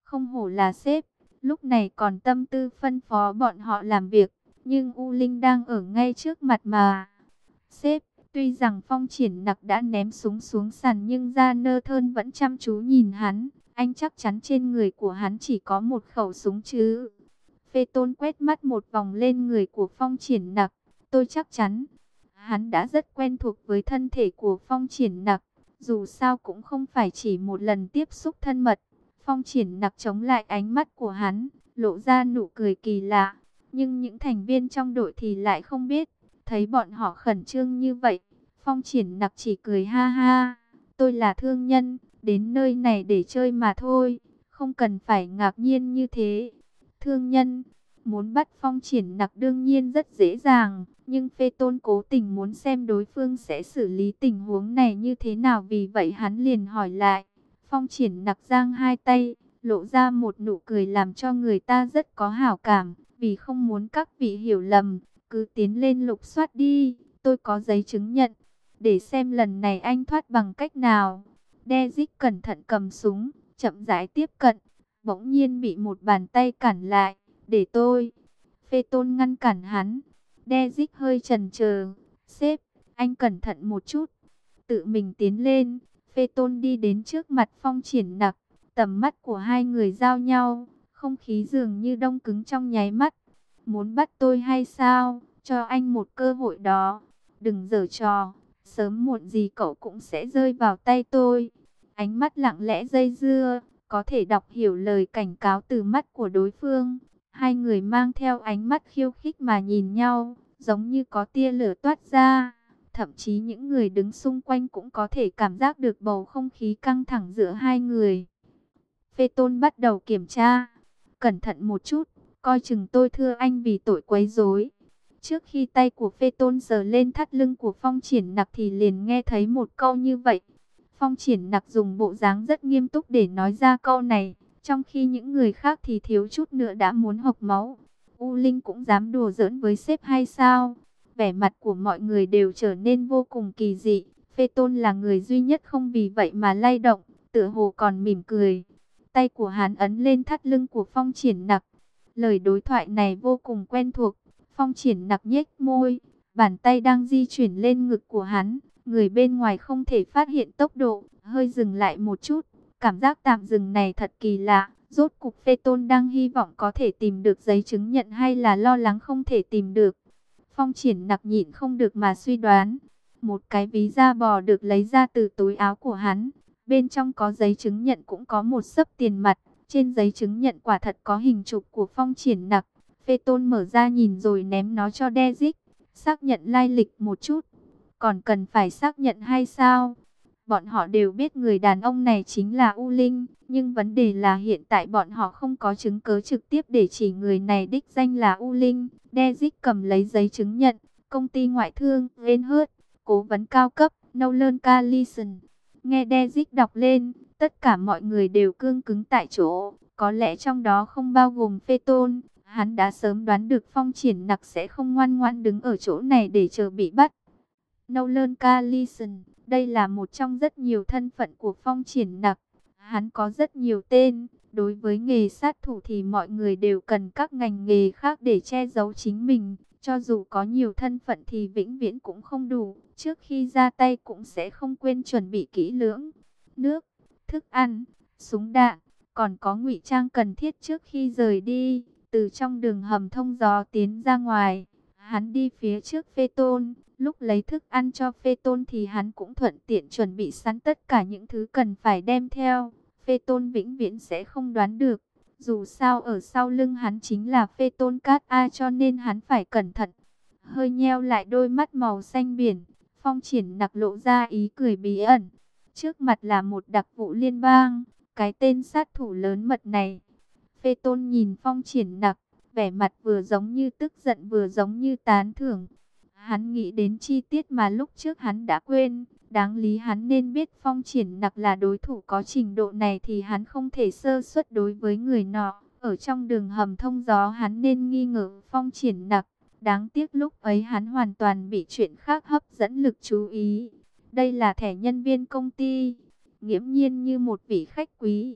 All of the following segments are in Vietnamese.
không hổ là sếp, lúc này còn tâm tư phân phó bọn họ làm việc, nhưng U Linh đang ở ngay trước mặt mà. Sếp, tuy rằng Phong Triển Nặc đã ném súng xuống sàn nhưng Gia Nơ Thơn vẫn chăm chú nhìn hắn, anh chắc chắn trên người của hắn chỉ có một khẩu súng chứ. Phê Tôn quét mắt một vòng lên người của Phong Triển Nặc, tôi chắc chắn. Hắn đã rất quen thuộc với thân thể của Phong Triển Nặc, dù sao cũng không phải chỉ một lần tiếp xúc thân mật. Phong Triển Nặc chống lại ánh mắt của hắn, lộ ra nụ cười kỳ lạ, nhưng những thành viên trong đội thì lại không biết. Thấy bọn họ khẩn trương như vậy, Phong Triển Nặc chỉ cười ha ha, tôi là thương nhân, đến nơi này để chơi mà thôi, không cần phải ngạc nhiên như thế. Thương nhân, muốn bắt Phong Triển Nặc đương nhiên rất dễ dàng, nhưng Phê Tôn cố tình muốn xem đối phương sẽ xử lý tình huống này như thế nào, vì vậy hắn liền hỏi lại. Phong Triển Nặc giang hai tay, lộ ra một nụ cười làm cho người ta rất có hảo cảm, vì không muốn các vị hiểu lầm, cứ tiến lên lục soát đi, tôi có giấy chứng nhận, để xem lần này anh thoát bằng cách nào. Dezic cẩn thận cầm súng, chậm rãi tiếp cận, bỗng nhiên bị một bàn tay cản lại, để tôi. Phê Tôn ngăn cản hắn. Dezic hơi chần chờ, sếp, anh cẩn thận một chút. Tự mình tiến lên, Phê Tôn đi đến trước mặt Phong Triển Nặc, tầm mắt của hai người giao nhau, không khí dường như đông cứng trong nháy mắt. Muốn bắt tôi hay sao? Cho anh một cơ hội đó. Đừng giở trò, sớm muộn gì cậu cũng sẽ rơi vào tay tôi. Ánh mắt lặng lẽ dây dưa, có thể đọc hiểu lời cảnh cáo từ mắt của đối phương. Hai người mang theo ánh mắt khiêu khích mà nhìn nhau, giống như có tia lửa toát ra. Thậm chí những người đứng xung quanh cũng có thể cảm giác được bầu không khí căng thẳng giữa hai người. Phê Tôn bắt đầu kiểm tra. Cẩn thận một chút, coi chừng tôi thưa anh vì tội quấy rối. Trước khi tay của Phê Tôn sờ lên thắt lưng của Phong Triển Nặc thì liền nghe thấy một câu như vậy. Phong Triển Nặc dùng bộ dáng rất nghiêm túc để nói ra câu này, trong khi những người khác thì thiếu chút nữa đã muốn hộc máu. U Linh cũng dám đùa giỡn với sếp hay sao? Vẻ mặt của mọi người đều trở nên vô cùng kỳ dị. Phê Tôn là người duy nhất không vì vậy mà lay động, tựa hồ còn mỉm cười. Tay của hắn ấn lên thắt lưng của Phong Triển Nặc. Lời đối thoại này vô cùng quen thuộc. Phong Triển Nặc nhếch môi, bàn tay đang di chuyển lên ngực của hắn. Người bên ngoài không thể phát hiện tốc độ, hơi dừng lại một chút. Cảm giác tạm dừng này thật kỳ lạ. Rốt cục Phê Tôn đang hy vọng có thể tìm được giấy chứng nhận hay là lo lắng không thể tìm được. Phong Triển Nặc nhịn không được mà suy đoán. Một cái ví da bò được lấy ra từ túi áo của hắn. Bên trong có giấy chứng nhận cũng có một xấp tiền mặt. Trên giấy chứng nhận quả thật có hình chụp của Phong Triển Nặc. Phê Tôn mở ra nhìn rồi ném nó cho Dezic. Xác nhận lai lịch một chút. Còn cần phải xác nhận hay sao? Bọn họ đều biết người đàn ông này chính là U Linh. Nhưng vấn đề là hiện tại bọn họ không có chứng cứ trực tiếp để chỉ người này đích danh là U Linh. Dezic cầm lấy giấy chứng nhận. Công ty ngoại thương Reinhardt, cố vấn cao cấp Nolan Carlson. Nghe Dezic đọc lên, tất cả mọi người đều cương cứng tại chỗ. Có lẽ trong đó không bao gồm Phê Tôn. Hắn đã sớm đoán được Phong Triển Nặc sẽ không ngoan ngoãn đứng ở chỗ này để chờ bị bắt. Nolan Carlson, đây là một trong rất nhiều thân phận của Phong Triển Nặc. Hắn có rất nhiều tên. Đối với nghề sát thủ thì mọi người đều cần các ngành nghề khác để che giấu chính mình. Cho dù có nhiều thân phận thì vĩnh viễn cũng không đủ. Trước khi ra tay cũng sẽ không quên chuẩn bị kỹ lưỡng. Nước, thức ăn, súng đạn, còn có ngụy trang cần thiết trước khi rời đi. Từ trong đường hầm thông gió tiến ra ngoài, hắn đi phía trước Phê Tôn. Lúc lấy thức ăn cho Phê Tôn thì hắn cũng thuận tiện chuẩn bị sẵn tất cả những thứ cần phải đem theo. Phê Tôn vĩnh viễn sẽ không đoán được. Dù sao ở sau lưng hắn chính là Phê Tôn Cát A, cho nên hắn phải cẩn thận. Hơi nheo lại đôi mắt màu xanh biển, Phong Triển Nặc lộ ra ý cười bí ẩn. Trước mặt là một đặc vụ liên bang, cái tên sát thủ lớn mật này. Phê Tôn nhìn Phong Triển Nặc, vẻ mặt vừa giống như tức giận vừa giống như tán thưởng. Hắn nghĩ đến chi tiết mà lúc trước hắn đã quên. Đáng lý hắn nên biết Phong Triển Nặc là đối thủ có trình độ này thì hắn không thể sơ suất đối với người nọ. Ở trong đường hầm thông gió hắn nên nghi ngờ Phong Triển Nặc. Đáng tiếc lúc ấy hắn hoàn toàn bị chuyện khác hấp dẫn lực chú ý. Đây là thẻ nhân viên công ty, nghiễm nhiên như một vị khách quý.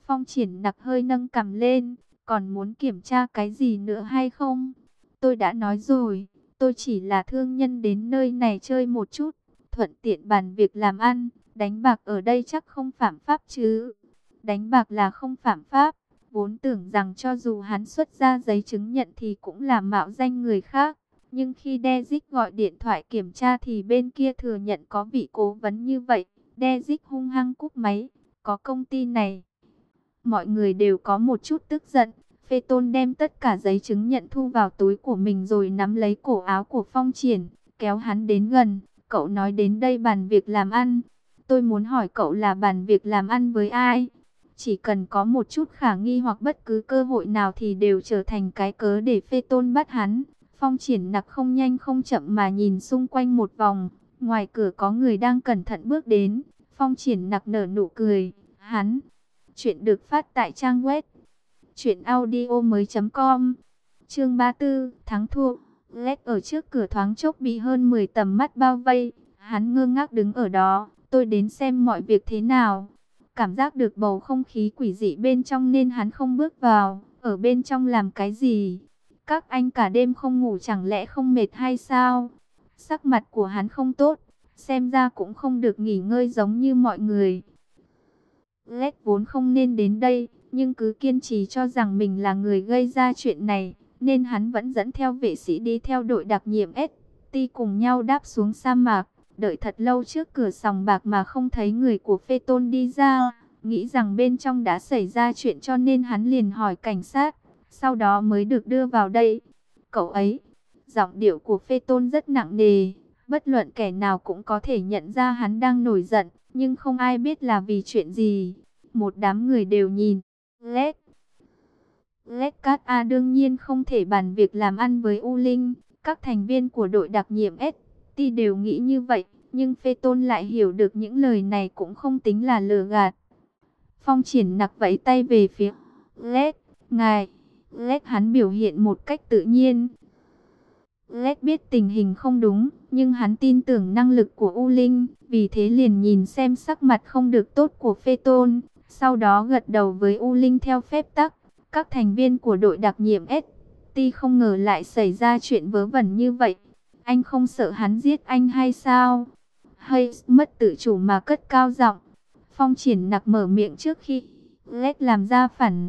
Phong Triển Nặc hơi nâng cằm lên, còn muốn kiểm tra cái gì nữa hay không? Tôi đã nói rồi, tôi chỉ là thương nhân đến nơi này chơi một chút, thuận tiện bàn việc làm ăn, đánh bạc ở đây chắc không phạm pháp chứ? Đánh bạc là không phạm pháp, vốn tưởng rằng cho dù hắn xuất ra giấy chứng nhận thì cũng là mạo danh người khác. Nhưng khi Dezic gọi điện thoại kiểm tra thì bên kia thừa nhận có vị cố vấn như vậy. Dezic hung hăng cúp máy, có công ty này. Mọi người đều có một chút tức giận. Phê Tôn đem tất cả giấy chứng nhận thu vào túi của mình rồi nắm lấy cổ áo của Phong Triển, kéo hắn đến gần. Cậu nói đến đây bàn việc làm ăn. Tôi muốn hỏi cậu là bàn việc làm ăn với ai? Chỉ cần có một chút khả nghi hoặc bất cứ cơ hội nào thì đều trở thành cái cớ để Phê Tôn bắt hắn. Phong Triển Nặc không nhanh không chậm mà nhìn xung quanh một vòng. Ngoài cửa có người đang cẩn thận bước đến. Phong Triển Nặc nở nụ cười. Hắn. Chuyện được phát tại trang web truyệnaudiomoi.com. Chương 34, thắng thua. Lét ở trước cửa thoáng chốc bị hơn 10 tầm mắt bao vây. Hắn ngơ ngác đứng ở đó. Tôi đến xem mọi việc thế nào. Cảm giác được bầu không khí quỷ dị bên trong nên hắn không bước vào. Ở bên trong làm cái gì? Các anh cả đêm không ngủ chẳng lẽ không mệt hay sao? Sắc mặt của hắn không tốt, xem ra cũng không được nghỉ ngơi giống như mọi người. Lét vốn không nên đến đây, nhưng cứ kiên trì cho rằng mình là người gây ra chuyện này, nên hắn vẫn dẫn theo vệ sĩ đi theo đội đặc nhiệm ST cùng nhau đáp xuống sa mạc. Đợi thật lâu trước cửa sòng bạc mà không thấy người của Phê Tôn đi ra, nghĩ rằng bên trong đã xảy ra chuyện cho nên hắn liền hỏi cảnh sát, sau đó mới được đưa vào đây. Cậu ấy, giọng điệu của Phê Tôn rất nặng nề, bất luận kẻ nào cũng có thể nhận ra hắn đang nổi giận, nhưng không ai biết là vì chuyện gì. Một đám người đều nhìn. Lét Cát A đương nhiên không thể bàn việc làm ăn với U Linh. Các thành viên của đội đặc nhiệm ST đều nghĩ như vậy, nhưng Phê Tôn lại hiểu được những lời này cũng không tính là lừa gạt. Phong Triển Nặc vẫy tay về phía Lét. Ngài. Lét hắn biểu hiện một cách tự nhiên. Lét biết tình hình không đúng, nhưng hắn tin tưởng năng lực của U Linh, vì thế liền nhìn xem sắc mặt không được tốt của Phê Tôn, sau đó gật đầu với U Linh theo phép tắc. Các thành viên của đội đặc nhiệm ST không ngờ lại xảy ra chuyện vớ vẩn như vậy. Anh không sợ hắn giết anh hay sao? Hay mất tự chủ mà cất cao giọng. Phong Triển Nặc mở miệng trước khi Lét làm ra phản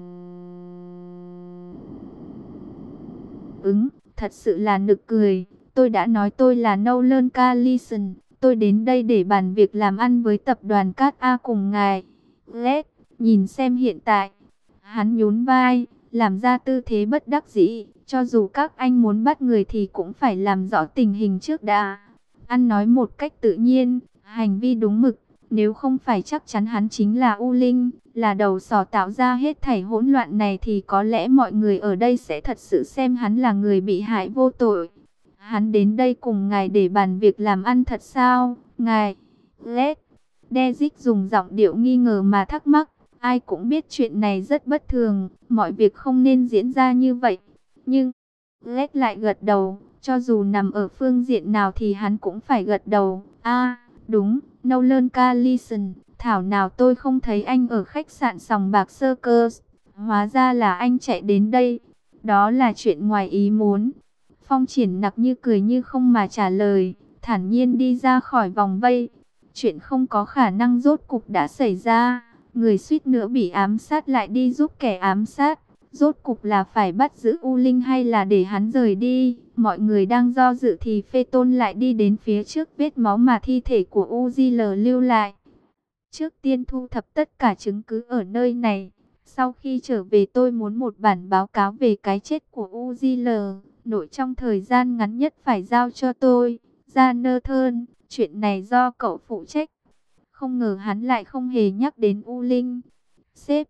ứng. Thật sự là nực cười. Tôi đã nói tôi là Nolan Carlson. Tôi đến đây để bàn việc làm ăn với tập đoàn Cát A cùng ngài. Lét, nhìn xem hiện tại. Hắn nhún vai, làm ra tư thế bất đắc dĩ. Cho dù các anh muốn bắt người thì cũng phải làm rõ tình hình trước đã. Ăn nói một cách tự nhiên, hành vi đúng mực. Nếu không phải chắc chắn hắn chính là U Linh, là đầu sỏ tạo ra hết thảy hỗn loạn này thì có lẽ mọi người ở đây sẽ thật sự xem hắn là người bị hại vô tội. Hắn đến đây cùng ngài để bàn việc làm ăn thật sao, ngài? Lét. Dezic dùng giọng điệu nghi ngờ mà thắc mắc. Ai cũng biết chuyện này rất bất thường, mọi việc không nên diễn ra như vậy. Nhưng Lét lại gật đầu, cho dù nằm ở phương diện nào thì hắn cũng phải gật đầu. Đúng, Nolan Carlson, thảo nào tôi không thấy anh ở khách sạn sòng bạc Circus. Hóa ra là anh chạy đến đây. Đó là chuyện ngoài ý muốn. Phong Triển Nặc như cười như không mà trả lời, thản nhiên đi ra khỏi vòng vây. Chuyện không có khả năng rốt cục đã xảy ra. Người suýt nữa bị ám sát lại đi giúp kẻ ám sát. Rốt cục là phải bắt giữ U Linh hay là để hắn rời đi? Mọi người đang do dự thì Phê Tôn lại đi đến phía trước vết máu mà thi thể của UZL lưu lại. Trước tiên thu thập tất cả chứng cứ ở nơi này. Sau khi trở về tôi muốn một bản báo cáo về cái chết của UZL. Nội trong thời gian ngắn nhất phải giao cho tôi. Jonathan, chuyện này do cậu phụ trách. Không ngờ hắn lại không hề nhắc đến U Linh. Sếp.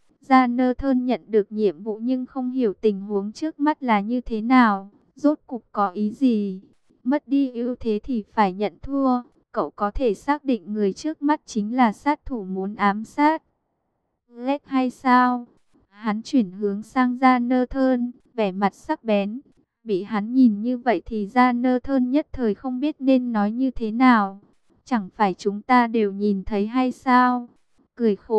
Jonathan nhận được nhiệm vụ nhưng không hiểu tình huống trước mắt là như thế nào. Rốt cục có ý gì? Mất đi ưu thế thì phải nhận thua. Cậu có thể xác định người trước mắt chính là sát thủ muốn ám sát Lét hay sao? Hắn chuyển hướng sang Jonathan, vẻ mặt sắc bén. Bị hắn nhìn như vậy thì Jonathan nhất thời không biết nên nói như thế nào. Chẳng phải chúng ta đều nhìn thấy hay sao? Cười khổ,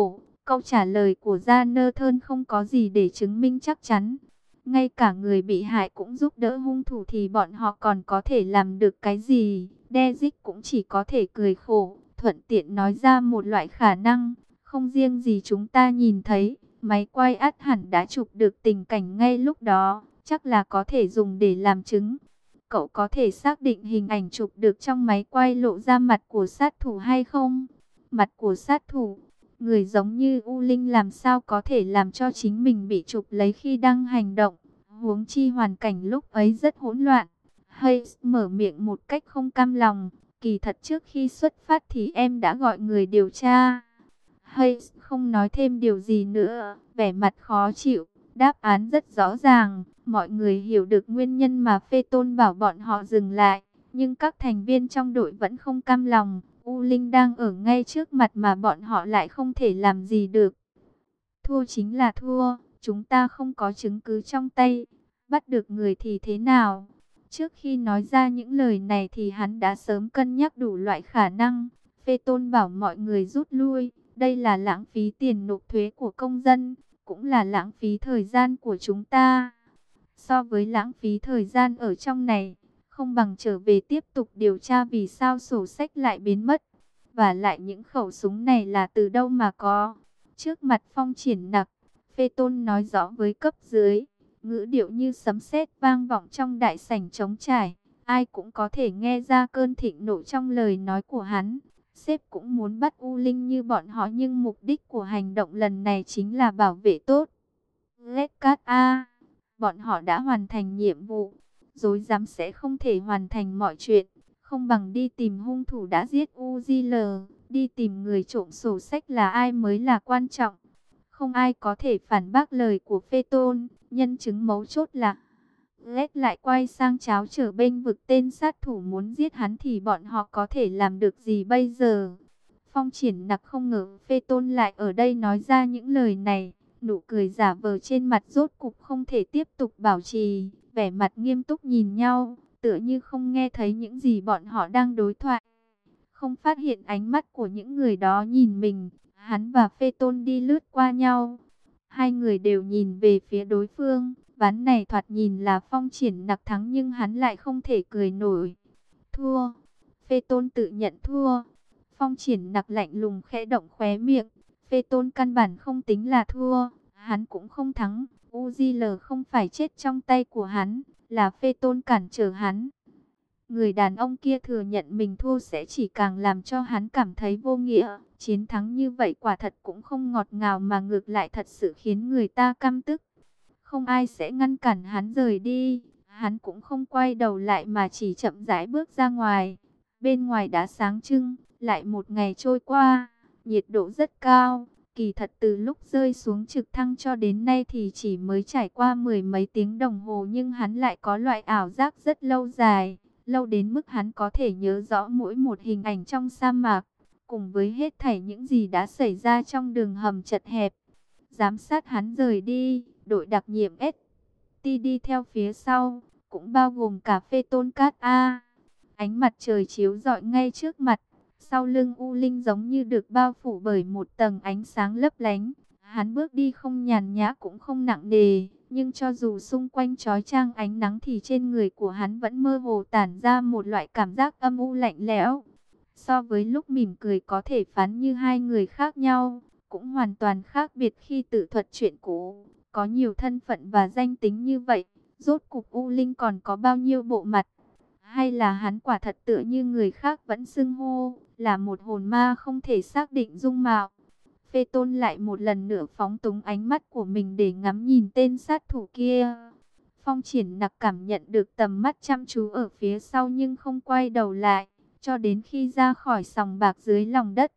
câu trả lời của Jonathan không có gì để chứng minh chắc chắn. Ngay cả người bị hại cũng giúp đỡ hung thủ thì bọn họ còn có thể làm được cái gì? Derrick cũng chỉ có thể cười khổ, thuận tiện nói ra một loại khả năng. Không riêng gì chúng ta nhìn thấy, máy quay ắt hẳn đã chụp được tình cảnh ngay lúc đó, chắc là có thể dùng để làm chứng. Cậu có thể xác định hình ảnh chụp được trong máy quay lộ ra mặt của sát thủ hay không? Mặt của sát thủ, người giống như U Linh làm sao có thể làm cho chính mình bị chụp lấy khi đang hành động? Huống chi hoàn cảnh lúc ấy rất hỗn loạn. Hayes mở miệng một cách không cam lòng. Kỳ thật trước khi xuất phát thì em đã gọi người điều tra. Hayes không nói thêm điều gì nữa, vẻ mặt khó chịu. Đáp án rất rõ ràng, mọi người hiểu được nguyên nhân mà Phaeton bảo bọn họ dừng lại. Nhưng các thành viên trong đội vẫn không cam lòng. U Linh đang ở ngay trước mặt mà bọn họ lại không thể làm gì được. Thua chính là thua, chúng ta không có chứng cứ trong tay. Bắt được người thì thế nào? Trước khi nói ra những lời này thì hắn đã sớm cân nhắc đủ loại khả năng. Phaeton bảo mọi người rút lui. Đây là lãng phí tiền nộp thuế của công dân, cũng là lãng phí thời gian của chúng ta. So với lãng phí thời gian ở trong này, không bằng trở về tiếp tục điều tra vì sao sổ sách lại biến mất. Và lại những khẩu súng này là từ đâu mà có. Trước mặt Phong Triển Nặc, Phaeton nói rõ với cấp dưới, ngữ điệu như sấm sét vang vọng trong đại sảnh trống trải. Ai cũng có thể nghe ra cơn thịnh nộ trong lời nói của hắn. Sếp cũng muốn bắt U Linh như bọn họ nhưng mục đích của hành động lần này chính là bảo vệ tốt Redcats A. Bọn họ đã hoàn thành nhiệm vụ, dối dám sẽ không thể hoàn thành mọi chuyện. Không bằng đi tìm hung thủ đã giết Uzil, đi tìm người trộm sổ sách là ai mới là quan trọng. Không ai có thể phản bác lời của Phaeton, nhân chứng mấu chốt là Red lại quay sang tráo trở bênh vực tên sát thủ muốn giết hắn thì bọn họ có thể làm được gì bây giờ? Phong Triển Nặc không ngờ Phaeton lại ở đây nói ra những lời này. Nụ cười giả vờ trên mặt rốt cục không thể tiếp tục bảo trì, vẻ mặt nghiêm túc nhìn nhau, tựa như không nghe thấy những gì bọn họ đang đối thoại. Không phát hiện ánh mắt của những người đó nhìn mình, hắn và Phaeton đi lướt qua nhau. Hai người đều nhìn về phía đối phương, ván này thoạt nhìn là Phong Triển Nặc thắng nhưng hắn lại không thể cười nổi. Thua, Phaeton tự nhận thua. Phong Triển Nặc lạnh lùng khẽ động khóe miệng. Phaeton căn bản không tính là thua, hắn cũng không thắng. Uzil không phải chết trong tay của hắn, là Phaeton cản trở hắn. Người đàn ông kia thừa nhận mình thua sẽ chỉ càng làm cho hắn cảm thấy vô nghĩa. Chiến thắng như vậy quả thật cũng không ngọt ngào mà ngược lại thật sự khiến người ta căm tức. Không ai sẽ ngăn cản hắn rời đi. Hắn cũng không quay đầu lại mà chỉ chậm rãi bước ra ngoài. Bên ngoài đã sáng trưng, lại một ngày trôi qua. Nhiệt độ rất cao. Kỳ thật từ lúc rơi xuống trực thăng cho đến nay thì chỉ mới trải qua mười mấy tiếng đồng hồ. Nhưng hắn lại có loại ảo giác rất lâu dài. Lâu đến mức hắn có thể nhớ rõ mỗi một hình ảnh trong sa mạc. Cùng với hết thảy những gì đã xảy ra trong đường hầm chật hẹp. Giám sát hắn rời đi. Đội đặc nhiệm ST đi theo phía sau. Cũng bao gồm cà phê Tôn Cát A. Ánh mặt trời chiếu rọi ngay trước mặt. Sau lưng U Linh giống như được bao phủ bởi một tầng ánh sáng lấp lánh. Hắn bước đi không nhàn nhã cũng không nặng nề. Nhưng cho dù xung quanh chói chang ánh nắng thì trên người của hắn vẫn mơ hồ tản ra một loại cảm giác âm u lạnh lẽo. So với lúc mỉm cười có thể phán như hai người khác nhau, cũng hoàn toàn khác biệt khi tự thuật chuyện cũ. Có nhiều thân phận và danh tính như vậy, rốt cục U Linh còn có bao nhiêu bộ mặt? Hay là hắn quả thật tựa như người khác vẫn xưng hô, là một hồn ma không thể xác định dung mạo? Phaeton lại một lần nữa phóng túng ánh mắt của mình để ngắm nhìn tên sát thủ kia. Phong Triển Nặc cảm nhận được tầm mắt chăm chú ở phía sau nhưng không quay đầu lại, cho đến khi ra khỏi sòng bạc dưới lòng đất.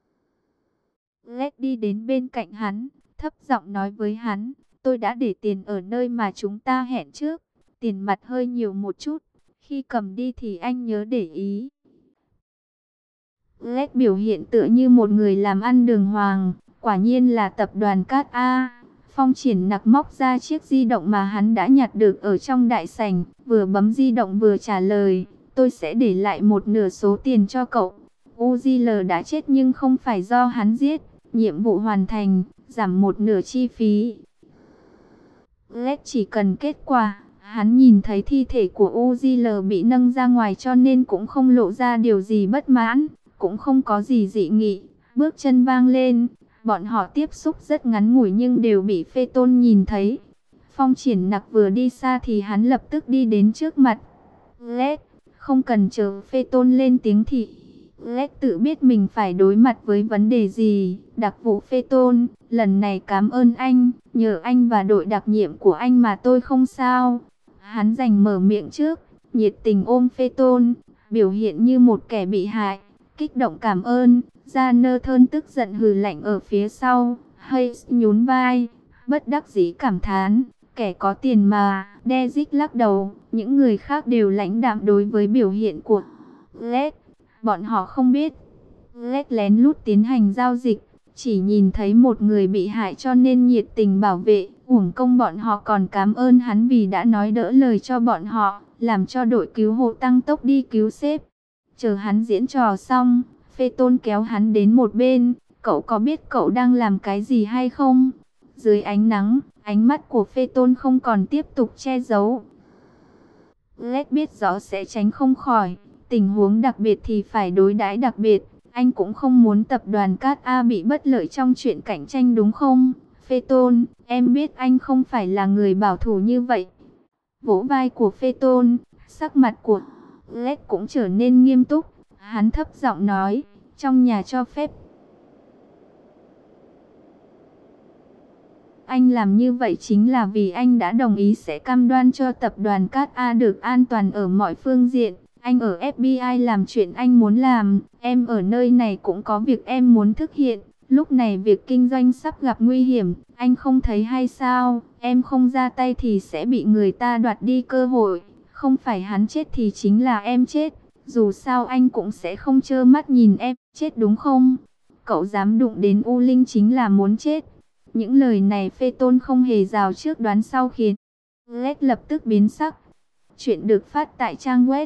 Led đi đến bên cạnh hắn, thấp giọng nói với hắn, tôi đã để tiền ở nơi mà chúng ta hẹn trước, tiền mặt hơi nhiều một chút, khi cầm đi thì anh nhớ để ý. Led biểu hiện tựa như một người làm ăn đường hoàng, quả nhiên là tập đoàn Cát A. Phong Triển Nặc móc ra chiếc di động mà hắn đã nhặt được ở trong đại sảnh, vừa bấm di động vừa trả lời, tôi sẽ để lại một nửa số tiền cho cậu. Uzil đã chết nhưng không phải do hắn giết, nhiệm vụ hoàn thành, giảm một nửa chi phí. Lết chỉ cần kết quả. Hắn nhìn thấy thi thể của UZL bị nâng ra ngoài cho nên cũng không lộ ra điều gì bất mãn, cũng không có gì dị nghị. Bước chân vang lên, bọn họ tiếp xúc rất ngắn ngủi nhưng đều bị Phê Tôn nhìn thấy. Phong Triển Nặc vừa đi xa thì hắn lập tức đi đến trước mặt Lết, không cần chờ Phê Tôn lên tiếng thì Lết tự biết mình phải đối mặt với vấn đề gì. Đặc vụ Phê Tôn, lần này cảm ơn anh, nhờ anh và đội đặc nhiệm của anh mà tôi không sao. Hắn giành mở miệng trước, nhiệt tình ôm Phê Tôn, biểu hiện như một kẻ bị hại, kích động cảm ơn. Gia Nơ Thơn tức giận hừ lạnh ở phía sau, Hayes nhún vai, bất đắc dĩ cảm thán, kẻ có tiền mà. Dezic lắc đầu, những người khác đều lãnh đạm đối với biểu hiện của Lết. Bọn họ không biết Lết lén lút tiến hành giao dịch, chỉ nhìn thấy một người bị hại cho nên nhiệt tình bảo vệ. Uổng công bọn họ còn cảm ơn hắn vì đã nói đỡ lời cho bọn họ, làm cho đội cứu hộ tăng tốc đi cứu sếp. Chờ hắn diễn trò xong, Phê Tôn kéo hắn đến một bên. Cậu có biết cậu đang làm cái gì hay không? Dưới ánh nắng, ánh mắt của Phê Tôn không còn tiếp tục che giấu. Lết biết rõ sẽ tránh không khỏi, tình huống đặc biệt thì phải đối đãi đặc biệt. Anh cũng không muốn tập đoàn Cát A bị bất lợi trong chuyện cạnh tranh đúng không? Phê Tôn, em biết anh không phải là người bảo thủ như vậy. Vỗ vai của Phê Tôn, sắc mặt của Lết cũng trở nên nghiêm túc. Hắn thấp giọng nói, trong nhà cho phép anh làm như vậy chính là vì anh đã đồng ý sẽ cam đoan cho tập đoàn Cát A được an toàn ở mọi phương diện. Anh ở FBI làm chuyện anh muốn làm, em ở nơi này cũng có việc em muốn thực hiện. Lúc này việc kinh doanh sắp gặp nguy hiểm, anh không thấy hay sao? Em không ra tay thì sẽ bị người ta đoạt đi cơ hội. Không phải hắn chết thì chính là em chết. Dù sao anh cũng sẽ không trơ mắt nhìn em chết đúng không? Cậu dám đụng đến U Linh chính là muốn chết. Những lời này Phê Tôn không hề rào trước đoán sau khiến Lết lập tức biến sắc. Chuyện được phát tại trang web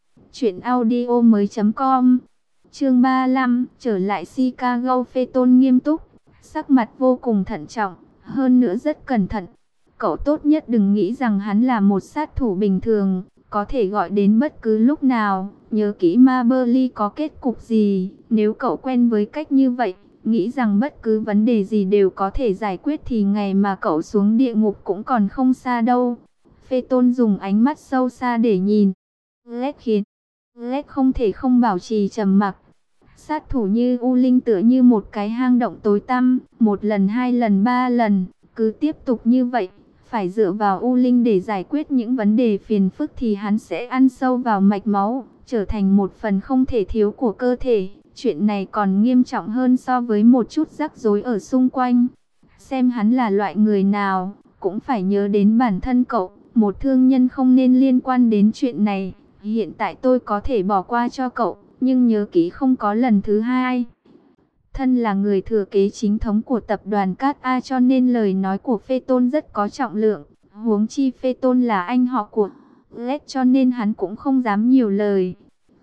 truyệnaudiomoi.com. Chương 35, trở lại Chicago. Phê Tôn nghiêm túc, sắc mặt vô cùng thận trọng, hơn nữa rất cẩn thận. Cậu tốt nhất đừng nghĩ rằng hắn là một sát thủ bình thường, có thể gọi đến bất cứ lúc nào. Nhớ kỹ Maberly có kết cục gì, nếu cậu quen với cách như vậy, nghĩ rằng bất cứ vấn đề gì đều có thể giải quyết thì ngày mà cậu xuống địa ngục cũng còn không xa đâu. Phê Tôn dùng ánh mắt sâu xa để nhìn Lết, khiến Lết không thể không bảo trì trầm mặc. Sát thủ như U Linh tựa như một cái hang động tối tăm, một lần, hai lần, ba lần, cứ tiếp tục như vậy. Phải dựa vào U Linh để giải quyết những vấn đề phiền phức thì hắn sẽ ăn sâu vào mạch máu, trở thành một phần không thể thiếu của cơ thể. Chuyện này còn nghiêm trọng hơn so với một chút rắc rối ở xung quanh. Xem hắn là loại người nào, cũng phải nhớ đến bản thân cậu. Một thương nhân không nên liên quan đến chuyện này. Hiện tại tôi có thể bỏ qua cho cậu, nhưng nhớ kỹ không có lần thứ hai. Thân là người thừa kế chính thống của tập đoàn Cát A cho nên lời nói của Phê Tôn rất có trọng lượng. Huống chi Phê Tôn là anh họ của Lết cho nên hắn cũng không dám nhiều lời.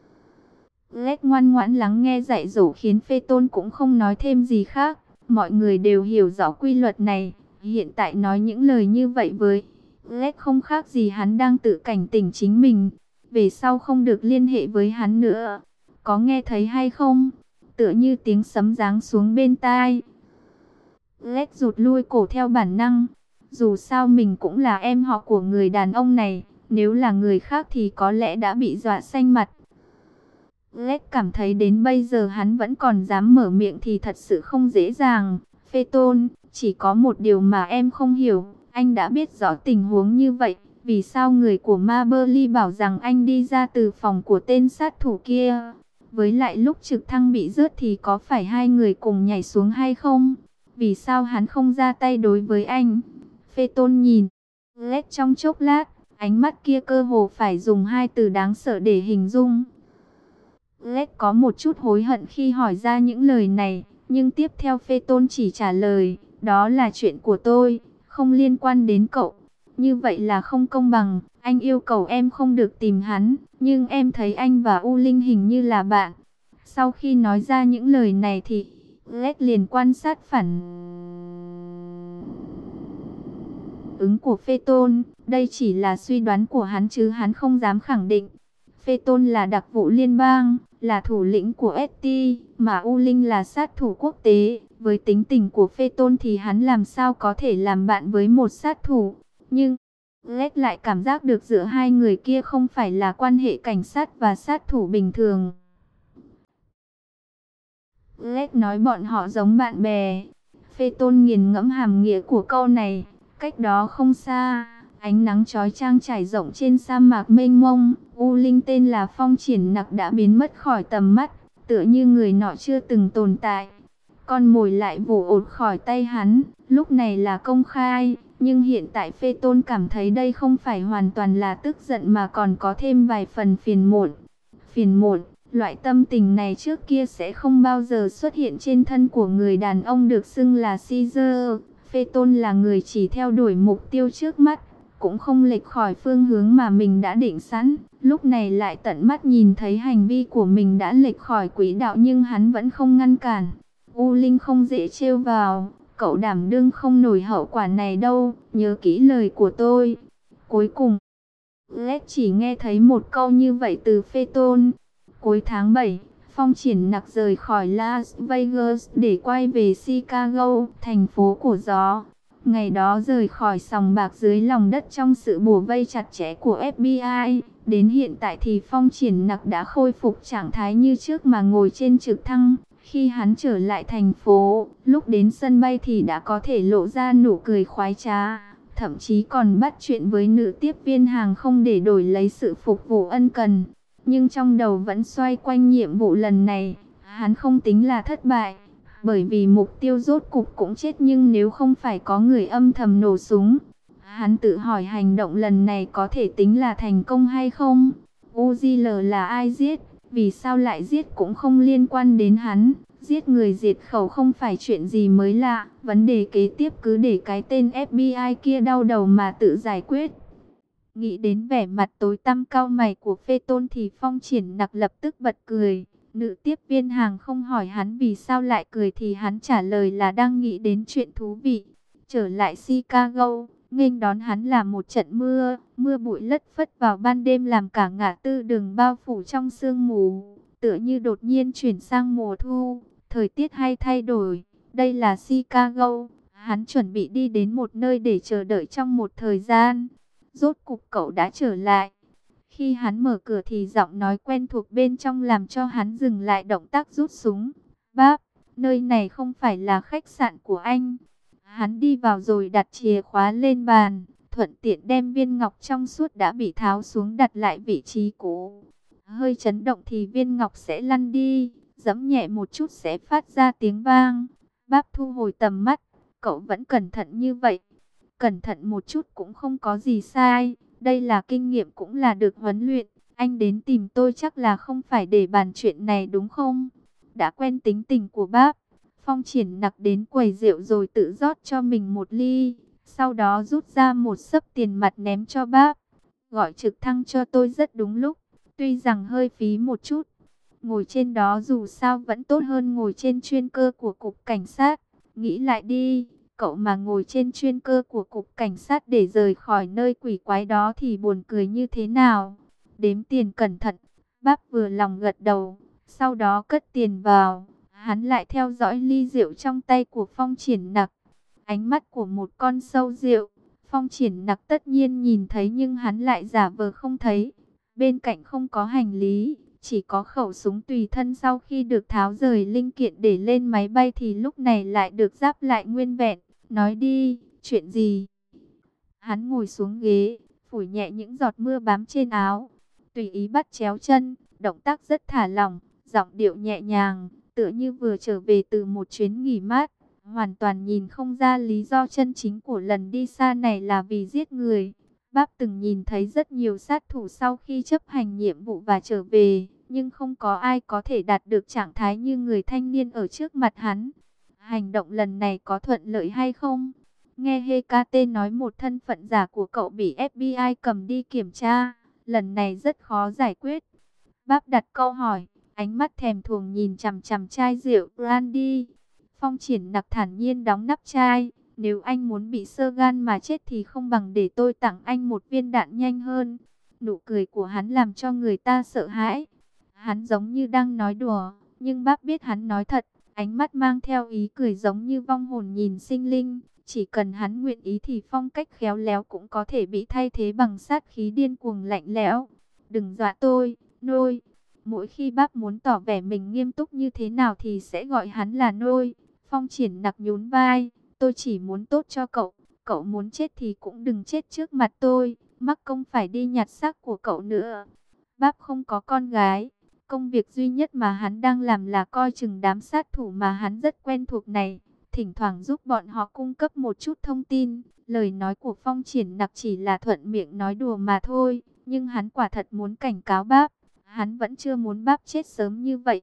Lết ngoan ngoãn lắng nghe dạy dỗ khiến Phê Tôn cũng không nói thêm gì khác. Mọi người đều hiểu rõ quy luật này. Hiện tại nói những lời như vậy với Lết không khác gì hắn đang tự cảnh tỉnh chính mình. Về sau không được liên hệ với hắn nữa. Có nghe thấy hay không? Tựa như tiếng sấm giáng xuống bên tai. Lết rụt lui cổ theo bản năng. Dù sao mình cũng là em họ của người đàn ông này. Nếu là người khác thì có lẽ đã bị dọa xanh mặt. Lết cảm thấy đến bây giờ hắn vẫn còn dám mở miệng thì thật sự không dễ dàng. Phê Tôn, chỉ có một điều mà em không hiểu. Anh đã biết rõ tình huống như vậy, vì sao người của Maberly bảo rằng anh đi ra từ phòng của tên sát thủ kia? Với lại lúc trực thăng bị rớt thì có phải hai người cùng nhảy xuống hay không? Vì sao hắn không ra tay đối với anh? Phê Tôn nhìn Lết trong chốc lát, ánh mắt kia cơ hồ phải dùng hai từ đáng sợ để hình dung. Lết có một chút hối hận khi hỏi ra những lời này, nhưng tiếp theo Phê Tôn chỉ trả lời, đó là chuyện của tôi, không liên quan đến cậu. Như vậy là không công bằng, anh yêu cầu em không được tìm hắn, nhưng em thấy anh và U Linh hình như là bạn. Sau khi nói ra những lời này thì Red liền quan sát phản ứng của Phaeton. Đây chỉ là suy đoán của hắn chứ hắn không dám khẳng định. Phaeton là đặc vụ liên bang, là thủ lĩnh của ST, mà U Linh là sát thủ quốc tế. Với tính tình của Phaeton thì hắn làm sao có thể làm bạn với một sát thủ. Nhưng Red lại cảm giác được giữa hai người kia không phải là quan hệ cảnh sát và sát thủ bình thường. Red nói bọn họ giống bạn bè. Phaeton nghiền ngẫm hàm nghĩa của câu này. Cách đó không xa, ánh nắng chói chang trải rộng trên sa mạc mênh mông. U Linh tên là Phong Triển Nặc đã biến mất khỏi tầm mắt, tựa như người nọ chưa từng tồn tại. Con mồi lại vồ ột khỏi tay hắn, lúc này là công khai. Nhưng hiện tại Phaeton cảm thấy đây không phải hoàn toàn là tức giận mà còn có thêm vài phần phiền muộn. Phiền muộn, loại tâm tình này trước kia sẽ không bao giờ xuất hiện trên thân của người đàn ông được xưng là Caesar. Phaeton là người chỉ theo đuổi mục tiêu trước mắt, cũng không lệch khỏi phương hướng mà mình đã định sẵn. Lúc này lại tận mắt nhìn thấy hành vi của mình đã lệch khỏi quỹ đạo nhưng hắn vẫn không ngăn cản. U Linh không dễ trêu vào, cậu đảm đương không nổi hậu quả này đâu, nhớ kỹ lời của tôi. Cuối cùng, Red chỉ nghe thấy một câu như vậy từ Phaeton. Cuối tháng 7, Phong Triển Nặc rời khỏi Las Vegas để quay về Chicago, thành phố của gió. Ngày đó rời khỏi sòng bạc dưới lòng đất trong sự bủa vây chặt chẽ của FBI. Đến hiện tại thì Phong Triển Nặc đã khôi phục trạng thái như trước mà ngồi trên trực thăng. Khi hắn trở lại thành phố, lúc đến sân bay thì đã có thể lộ ra nụ cười khoái trá. Thậm chí còn bắt chuyện với nữ tiếp viên hàng không để đổi lấy sự phục vụ ân cần. Nhưng trong đầu vẫn xoay quanh nhiệm vụ lần này, hắn không tính là thất bại. Bởi vì mục tiêu rốt cục cũng chết nhưng nếu không phải có người âm thầm nổ súng. Hắn tự hỏi hành động lần này có thể tính là thành công hay không. UZL là ai giết, vì sao lại giết cũng không liên quan đến hắn. Giết người diệt khẩu không phải chuyện gì mới lạ. Vấn đề kế tiếp cứ để cái tên FBI kia đau đầu mà tự giải quyết. Nghĩ đến vẻ mặt tối tăm cau mày của Phaeton thì Phong Triển Nặc lập tức bật cười. Nữ tiếp viên hàng không hỏi hắn vì sao lại cười thì hắn trả lời là đang nghĩ đến chuyện thú vị. Trở lại Chicago, nghênh đón hắn là một trận mưa. Mưa bụi lất phất vào ban đêm làm cả ngã tư đường bao phủ trong sương mù. Tựa như đột nhiên chuyển sang mùa thu, thời tiết hay thay đổi. Đây là Chicago, hắn chuẩn bị đi đến một nơi để chờ đợi trong một thời gian. Rốt cục cậu đã trở lại. Khi hắn mở cửa thì giọng nói quen thuộc bên trong làm cho hắn dừng lại động tác rút súng. Báp, nơi này không phải là khách sạn của anh. Hắn đi vào rồi đặt chìa khóa lên bàn, thuận tiện đem viên ngọc trong suốt đã bị tháo xuống đặt lại vị trí cũ. Hơi chấn động thì viên ngọc sẽ lăn đi, giẫm nhẹ một chút sẽ phát ra tiếng vang. Báp thu hồi tầm mắt, cậu vẫn cẩn thận như vậy. Cẩn thận một chút cũng không có gì sai. Đây là kinh nghiệm cũng là được huấn luyện. Anh đến tìm tôi chắc là không phải để bàn chuyện này đúng không? Đã quen tính tình của bác. Phong Triển Nặc đến quầy rượu rồi tự rót cho mình một ly. Sau đó rút ra một xấp tiền mặt ném cho bác. Gọi trực thăng cho tôi rất đúng lúc. Tuy rằng hơi phí một chút. Ngồi trên đó dù sao vẫn tốt hơn ngồi trên chuyên cơ của cục cảnh sát. Nghĩ lại đi. Cậu mà ngồi trên chuyên cơ của cục cảnh sát để rời khỏi nơi quỷ quái đó thì buồn cười như thế nào. Đếm tiền cẩn thận, bác vừa lòng gật đầu, sau đó cất tiền vào. Hắn lại theo dõi ly rượu trong tay của Phong Triển Nặc. Ánh mắt của một con sâu rượu. Phong Triển Nặc tất nhiên nhìn thấy nhưng hắn lại giả vờ không thấy. Bên cạnh không có hành lý, chỉ có khẩu súng tùy thân. Sau khi được tháo rời linh kiện để lên máy bay thì lúc này lại được ráp lại nguyên vẹn. Nói đi, chuyện gì? Hắn ngồi xuống ghế, phủi nhẹ những giọt mưa bám trên áo. Tùy ý bắt chéo chân, động tác rất thả lỏng, giọng điệu nhẹ nhàng, tựa như vừa trở về từ một chuyến nghỉ mát. Hoàn toàn nhìn không ra lý do chân chính của lần đi xa này là vì giết người. Bác từng nhìn thấy rất nhiều sát thủ sau khi chấp hành nhiệm vụ và trở về, nhưng không có ai có thể đạt được trạng thái như người thanh niên ở trước mặt hắn. Hành động lần này có thuận lợi hay không? Nghe Hecate nói một thân phận giả của cậu bị FBI cầm đi kiểm tra, lần này rất khó giải quyết. Bác đặt câu hỏi, ánh mắt thèm thuồng nhìn chằm chằm chai rượu brandy. Phong Triển Nặc thản nhiên đóng nắp chai. Nếu anh muốn bị xơ gan mà chết thì không bằng để tôi tặng anh một viên đạn nhanh hơn. Nụ cười của hắn làm cho người ta sợ hãi. Hắn giống như đang nói đùa, nhưng bác biết hắn nói thật. Ánh mắt mang theo ý cười giống như vong hồn nhìn sinh linh. Chỉ cần hắn nguyện ý thì phong cách khéo léo cũng có thể bị thay thế bằng sát khí điên cuồng lạnh lẽo. Đừng dọa tôi, Nôi. Mỗi khi bác muốn tỏ vẻ mình nghiêm túc như thế nào thì sẽ gọi hắn là Nôi. Phong Triển Nặc nhún vai. Tôi chỉ muốn tốt cho cậu. Cậu muốn chết thì cũng đừng chết trước mặt tôi. Mắc công phải đi nhặt xác của cậu nữa. Bác không có con gái. Công việc duy nhất mà hắn đang làm là coi chừng đám sát thủ mà hắn rất quen thuộc này. Thỉnh thoảng giúp bọn họ cung cấp một chút thông tin. Lời nói của Phong Triển Nặc chỉ là thuận miệng nói đùa mà thôi. Nhưng hắn quả thật muốn cảnh cáo bác. Hắn vẫn chưa muốn bác chết sớm như vậy.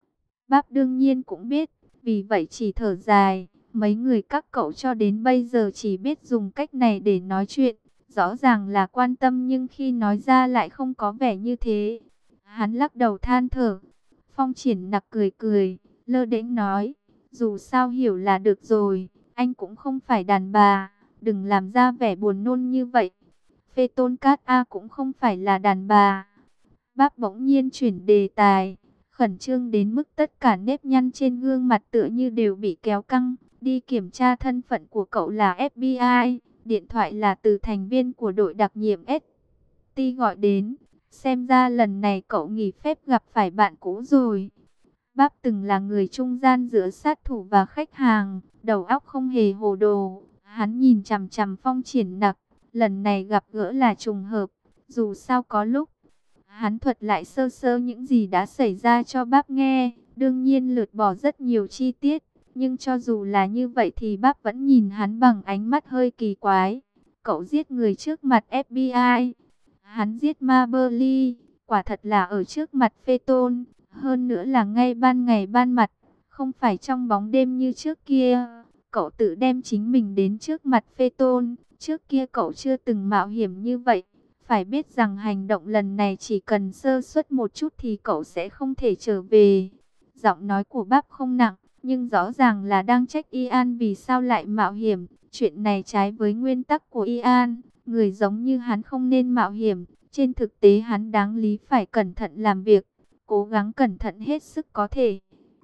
Bác đương nhiên cũng biết. Vì vậy chỉ thở dài. Mấy người các cậu cho đến bây giờ chỉ biết dùng cách này để nói chuyện. Rõ ràng là quan tâm nhưng khi nói ra lại không có vẻ như thế. Hắn lắc đầu than thở. Phong Triển Nặc cười cười, lơ đễnh nói. Dù sao hiểu là được rồi, anh cũng không phải đàn bà. Đừng làm ra vẻ buồn nôn như vậy. Phê Tôn Cát A cũng không phải là đàn bà. Bác bỗng nhiên chuyển đề tài. Khẩn trương đến mức tất cả nếp nhăn trên gương mặt tựa như đều bị kéo căng. Đi kiểm tra thân phận của cậu là FBI. Điện thoại là từ thành viên của đội đặc nhiệm ST gọi đến. Xem ra lần này cậu nghỉ phép gặp phải bạn cũ rồi. Bác từng là người trung gian giữa sát thủ và khách hàng. Đầu óc không hề hồ đồ. Hắn nhìn chằm chằm Phong Triển Nặc. Lần này gặp gỡ là trùng hợp. Dù sao có lúc hắn thuật lại sơ sơ những gì đã xảy ra cho bác nghe. Đương nhiên lược bỏ rất nhiều chi tiết. Nhưng cho dù là như vậy thì bác vẫn nhìn hắn bằng ánh mắt hơi kỳ quái. Cậu giết người trước mặt FBI. Hắn giết Marberly. Quả thật là ở trước mặt Phê Tôn. Hơn nữa là ngay ban ngày ban mặt. Không phải trong bóng đêm như trước kia. Cậu tự đem chính mình đến trước mặt Phê Tôn. Trước kia cậu chưa từng mạo hiểm như vậy. Phải biết rằng hành động lần này chỉ cần sơ suất một chút thì cậu sẽ không thể trở về. Giọng nói của bác không nặng, nhưng rõ ràng là đang trách Ian vì sao lại mạo hiểm. Chuyện này trái với nguyên tắc của Ian. Người giống như hắn không nên mạo hiểm. Trên thực tế hắn đáng lý phải cẩn thận làm việc. Cố gắng cẩn thận hết sức có thể.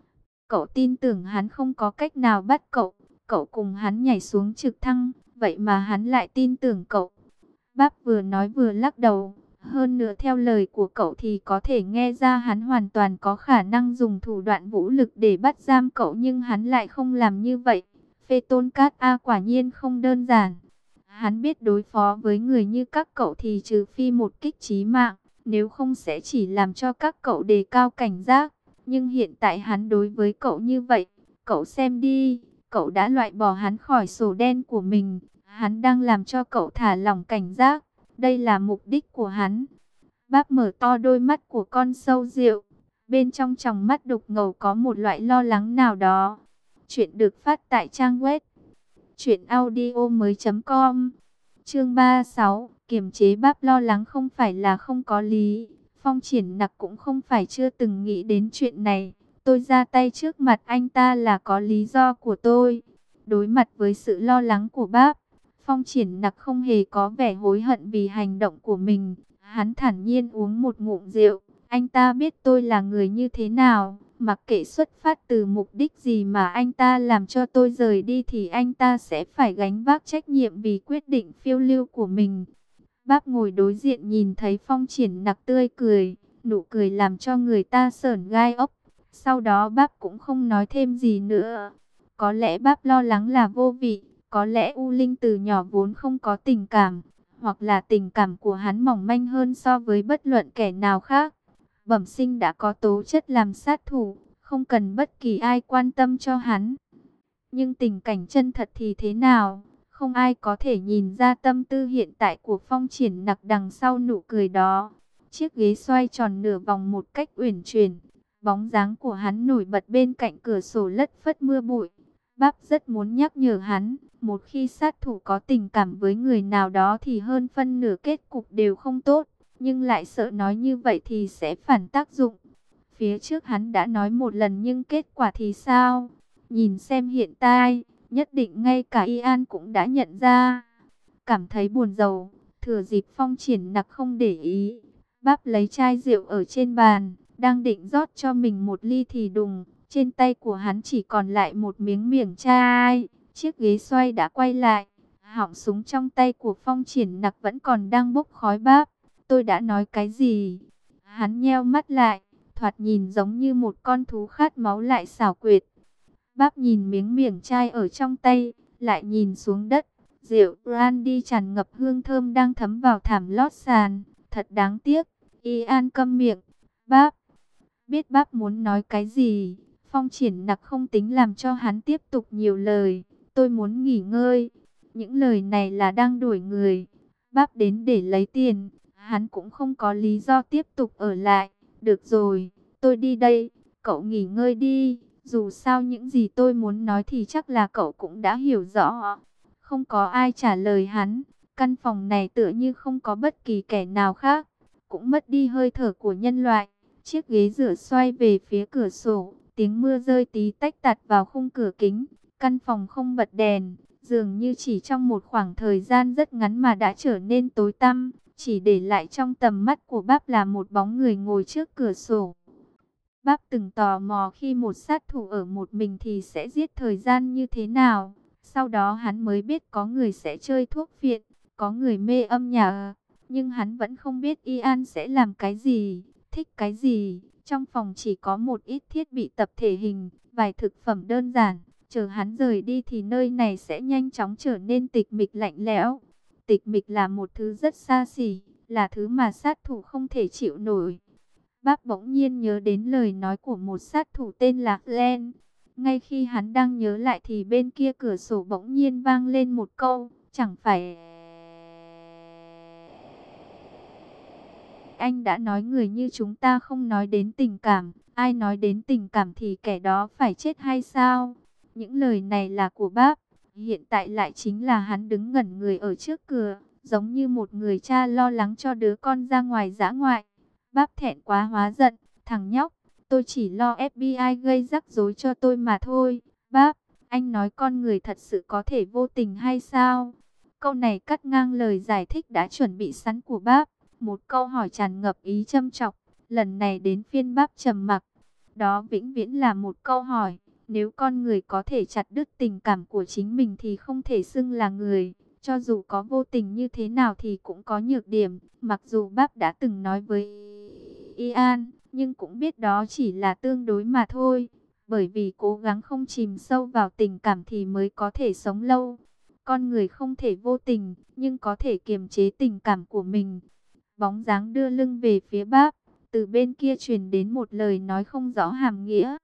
Cậu tin tưởng hắn không có cách nào bắt cậu. Cậu cùng hắn nhảy xuống trực thăng. Vậy mà hắn lại tin tưởng cậu. Bác vừa nói vừa lắc đầu. Hơn nữa theo lời của cậu thì có thể nghe ra hắn hoàn toàn có khả năng dùng thủ đoạn vũ lực để bắt giam cậu. Nhưng hắn lại không làm như vậy. Phê Tôn Cát A quả nhiên không đơn giản. Hắn biết đối phó với người như các cậu thì trừ phi một kích chí mạng. Nếu không sẽ chỉ làm cho các cậu đề cao cảnh giác. Nhưng hiện tại hắn đối với cậu như vậy. Cậu xem đi. Cậu đã loại bỏ hắn khỏi sổ đen của mình. Hắn đang làm cho cậu thả lỏng cảnh giác. Đây là mục đích của hắn. Bác mở to đôi mắt của con sâu rượu. Bên trong tròng mắt đục ngầu có một loại lo lắng nào đó. Chuyện được phát tại trang web truyệnaudiomoi.com. Chương 36, kiềm chế. Bác lo lắng không phải là không có lý. Phong Triển Nặc cũng không phải chưa từng nghĩ đến chuyện này. Tôi ra tay trước mặt anh ta là có lý do của tôi. Đối mặt với sự lo lắng của bác, Phong Triển Nặc không hề có vẻ hối hận vì hành động của mình. Hắn thản nhiên uống một ngụm rượu. Anh ta biết tôi là người như thế nào. Mặc kệ xuất phát từ mục đích gì mà anh ta làm cho tôi rời đi thì anh ta sẽ phải gánh vác trách nhiệm vì quyết định phiêu lưu của mình. Bác ngồi đối diện nhìn thấy Phong Triển Nặc tươi cười. Nụ cười làm cho người ta sởn gai ốc. Sau đó bác cũng không nói thêm gì nữa. Có lẽ bác lo lắng là vô vị. Có lẽ U Linh từ nhỏ vốn không có tình cảm. Hoặc là tình cảm của hắn mỏng manh hơn so với bất luận kẻ nào khác. Bẩm sinh đã có tố chất làm sát thủ. Không cần bất kỳ ai quan tâm cho hắn. Nhưng tình cảnh chân thật thì thế nào? Không ai có thể nhìn ra tâm tư hiện tại của Phong Triển Nặc đằng sau nụ cười đó. Chiếc ghế xoay tròn nửa vòng một cách uyển chuyển. Bóng dáng của hắn nổi bật bên cạnh cửa sổ lất phất mưa bụi. Bác rất muốn nhắc nhở hắn, một khi sát thủ có tình cảm với người nào đó thì hơn phân nửa kết cục đều không tốt. Nhưng lại sợ nói như vậy thì sẽ phản tác dụng. Phía trước hắn đã nói một lần nhưng kết quả thì sao? Nhìn xem hiện tại, nhất định ngay cả Ian cũng đã nhận ra. Cảm thấy buồn rầu, thừa dịp Phong Triển Nặc không để ý, bắp lấy chai rượu ở trên bàn, đang định rót cho mình một ly thì đùng, trên tay của hắn chỉ còn lại một miếng miệng chai. Chiếc ghế xoay đã quay lại, họng súng trong tay của Phong Triển Nặc vẫn còn đang bốc khói báp. Tôi đã nói cái gì? Hắn nheo mắt lại, thoạt nhìn giống như một con thú khát máu lại xảo quyệt. Báp nhìn miếng miệng chai ở trong tay, lại nhìn xuống đất. Rượu brandy tràn ngập hương thơm đang thấm vào thảm lót sàn. Thật đáng tiếc. Ian câm miệng. Báp. Biết báp muốn nói cái gì. Phong Triển Nặc không tính làm cho hắn tiếp tục nhiều lời. Tôi muốn nghỉ ngơi. Những lời này là đang đuổi người. Báp đến để lấy tiền. Hắn cũng không có lý do tiếp tục ở lại. Được rồi, tôi đi đây. Cậu nghỉ ngơi đi. Dù sao những gì tôi muốn nói thì chắc là cậu cũng đã hiểu rõ. Không có ai trả lời hắn. Căn phòng này tựa như không có bất kỳ kẻ nào khác. Cũng mất đi hơi thở của nhân loại. Chiếc ghế dựa xoay về phía cửa sổ. Tiếng mưa rơi tí tách tạt vào khung cửa kính. Căn phòng không bật đèn. Dường như chỉ trong một khoảng thời gian rất ngắn mà đã trở nên tối tăm. Chỉ để lại trong tầm mắt của bác là một bóng người ngồi trước cửa sổ. Bác từng tò mò khi một sát thủ ở một mình thì sẽ giết thời gian như thế nào. Sau đó hắn mới biết có người sẽ chơi thuốc phiện, có người mê âm nhạc. Nhưng hắn vẫn không biết Ian sẽ làm cái gì, thích cái gì. Trong phòng chỉ có một ít thiết bị tập thể hình, vài thực phẩm đơn giản. Chờ hắn rời đi thì nơi này sẽ nhanh chóng trở nên tịch mịch lạnh lẽo. Tịch mịch là một thứ rất xa xỉ, là thứ mà sát thủ không thể chịu nổi. Bác bỗng nhiên nhớ đến lời nói của một sát thủ tên là Glenn. Ngay khi hắn đang nhớ lại thì bên kia cửa sổ bỗng nhiên vang lên một câu, chẳng phải anh đã nói người như chúng ta không nói đến tình cảm, ai nói đến tình cảm thì kẻ đó phải chết hay sao? Những lời này là của bác, hiện tại lại chính là hắn đứng ngẩn người ở trước cửa, giống như một người cha lo lắng cho đứa con ra ngoài dã ngoại. Bác thẹn quá hóa giận, thằng nhóc, tôi chỉ lo FBI gây rắc rối cho tôi mà thôi. Bác, anh nói con người thật sự có thể vô tình hay sao? Câu này cắt ngang lời giải thích đã chuẩn bị sẵn của bác. Một câu hỏi tràn ngập ý châm chọc, lần này đến phiên bác trầm mặc. Đó vĩnh viễn là một câu hỏi, nếu con người có thể chặt đứt tình cảm của chính mình thì không thể xưng là người. Cho dù có vô tình như thế nào thì cũng có nhược điểm, mặc dù bác đã từng nói với Ian, nhưng cũng biết đó chỉ là tương đối mà thôi. Bởi vì cố gắng không chìm sâu vào tình cảm thì mới có thể sống lâu. Con người không thể vô tình, nhưng có thể kiềm chế tình cảm của mình. Bóng dáng đưa lưng về phía bác, từ bên kia truyền đến một lời nói không rõ hàm nghĩa.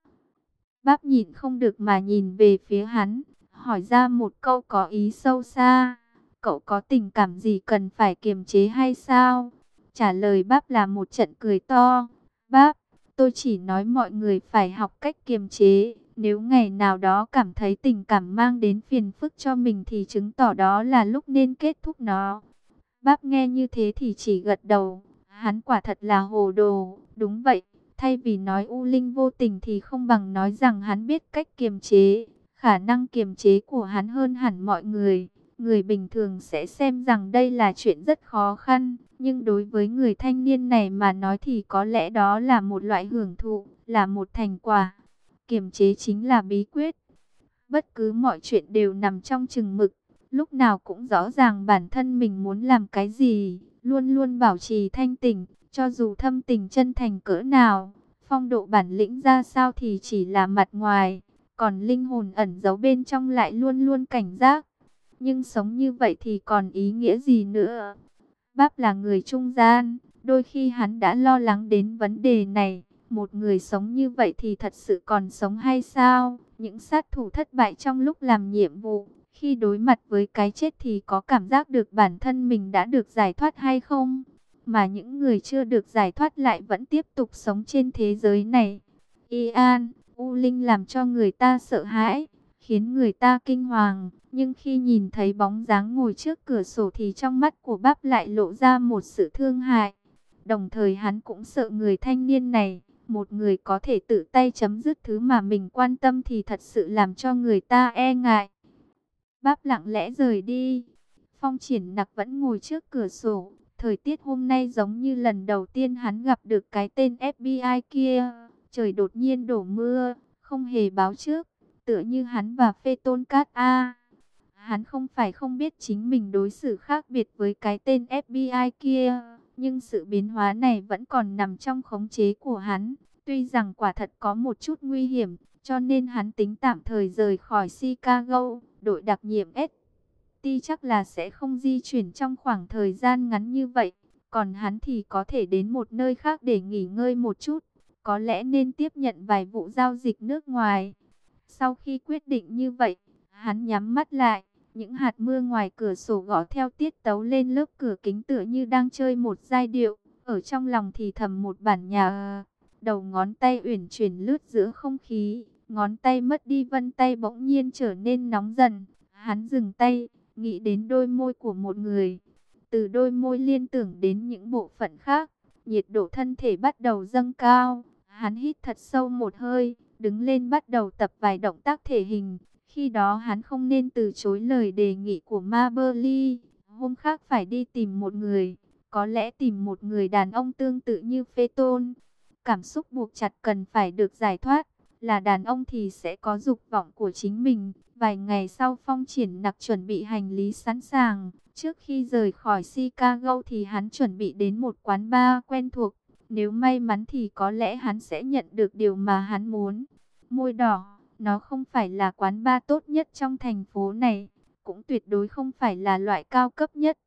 Bác nhịn không được mà nhìn về phía hắn, hỏi ra một câu có ý sâu xa. Cậu có tình cảm gì cần phải kiềm chế hay sao? Trả lời bác là một trận cười to. Bác, tôi chỉ nói mọi người phải học cách kiềm chế. Nếu ngày nào đó cảm thấy tình cảm mang đến phiền phức cho mình thì chứng tỏ đó là lúc nên kết thúc nó. Bác nghe như thế thì chỉ gật đầu. Hắn quả thật là hồ đồ. Đúng vậy, thay vì nói U Linh vô tình thì không bằng nói rằng hắn biết cách kiềm chế. Khả năng kiềm chế của hắn hơn hẳn mọi người. Người bình thường sẽ xem rằng đây là chuyện rất khó khăn. Nhưng đối với người thanh niên này mà nói thì có lẽ đó là một loại hưởng thụ, là một thành quả. Kiềm chế chính là bí quyết. Bất cứ mọi chuyện đều nằm trong chừng mực. Lúc nào cũng rõ ràng bản thân mình muốn làm cái gì. Luôn luôn bảo trì thanh tỉnh, cho dù thâm tình chân thành cỡ nào. Phong độ bản lĩnh ra sao thì chỉ là mặt ngoài. Còn linh hồn ẩn giấu bên trong lại luôn luôn cảnh giác. Nhưng sống như vậy thì còn ý nghĩa gì nữa? Bác là người trung gian, đôi khi hắn đã lo lắng đến vấn đề này. Một người sống như vậy thì thật sự còn sống hay sao? Những sát thủ thất bại trong lúc làm nhiệm vụ, khi đối mặt với cái chết thì có cảm giác được bản thân mình đã được giải thoát hay không? Mà những người chưa được giải thoát lại vẫn tiếp tục sống trên thế giới này. Ian, U Linh làm cho người ta sợ hãi, khiến người ta kinh hoàng. Nhưng khi nhìn thấy bóng dáng ngồi trước cửa sổ thì trong mắt của bác lại lộ ra một sự thương hại. Đồng thời hắn cũng sợ người thanh niên này, Một người có thể tự tay chấm dứt thứ mà mình quan tâm thì thật sự làm cho người ta e ngại. Báp lặng lẽ rời đi. Phong Triển Nặc vẫn ngồi trước cửa sổ. Thời tiết hôm nay giống như lần đầu tiên hắn gặp được cái tên FBI kia. Trời đột nhiên đổ mưa, không hề báo trước, tựa như hắn và Phê Tôn Cát A. Hắn không phải không biết chính mình đối xử khác biệt với cái tên FBI kia, nhưng sự biến hóa này vẫn còn nằm trong khống chế của hắn. Tuy rằng quả thật có một chút nguy hiểm, cho nên hắn tính tạm thời rời khỏi Chicago. Đội đặc nhiệm ST chắc là sẽ không di chuyển trong khoảng thời gian ngắn như vậy. Còn hắn thì có thể đến một nơi khác để nghỉ ngơi một chút. Có lẽ nên tiếp nhận vài vụ giao dịch nước ngoài. Sau khi quyết định như vậy, hắn nhắm mắt lại. Những hạt mưa ngoài cửa sổ gõ theo tiết tấu lên lớp cửa kính tựa như đang chơi một giai điệu. Ở trong lòng thì thầm một bản nhạc. Đầu ngón tay uyển chuyển lướt giữa không khí. Ngón tay mất đi vân tay bỗng nhiên trở nên nóng dần. Hắn dừng tay, nghĩ đến đôi môi của một người. Từ đôi môi liên tưởng đến những bộ phận khác. Nhiệt độ thân thể bắt đầu dâng cao. Hắn hít thật sâu một hơi, đứng lên bắt đầu tập vài động tác thể hình. Khi đó hắn không nên từ chối lời đề nghị của Maberly. Hôm khác phải đi tìm một người. Có lẽ tìm một người đàn ông tương tự như Phê Tôn. Cảm xúc buộc chặt cần phải được giải thoát. Là đàn ông thì sẽ có dục vọng của chính mình. Vài ngày sau Phong Triển Nặc chuẩn bị hành lý sẵn sàng. Trước khi rời khỏi Chicago thì hắn chuẩn bị đến một quán bar quen thuộc. Nếu may mắn thì có lẽ hắn sẽ nhận được điều mà hắn muốn. Môi đỏ, nó không phải là quán bar tốt nhất trong thành phố này. Cũng tuyệt đối không phải là loại cao cấp nhất.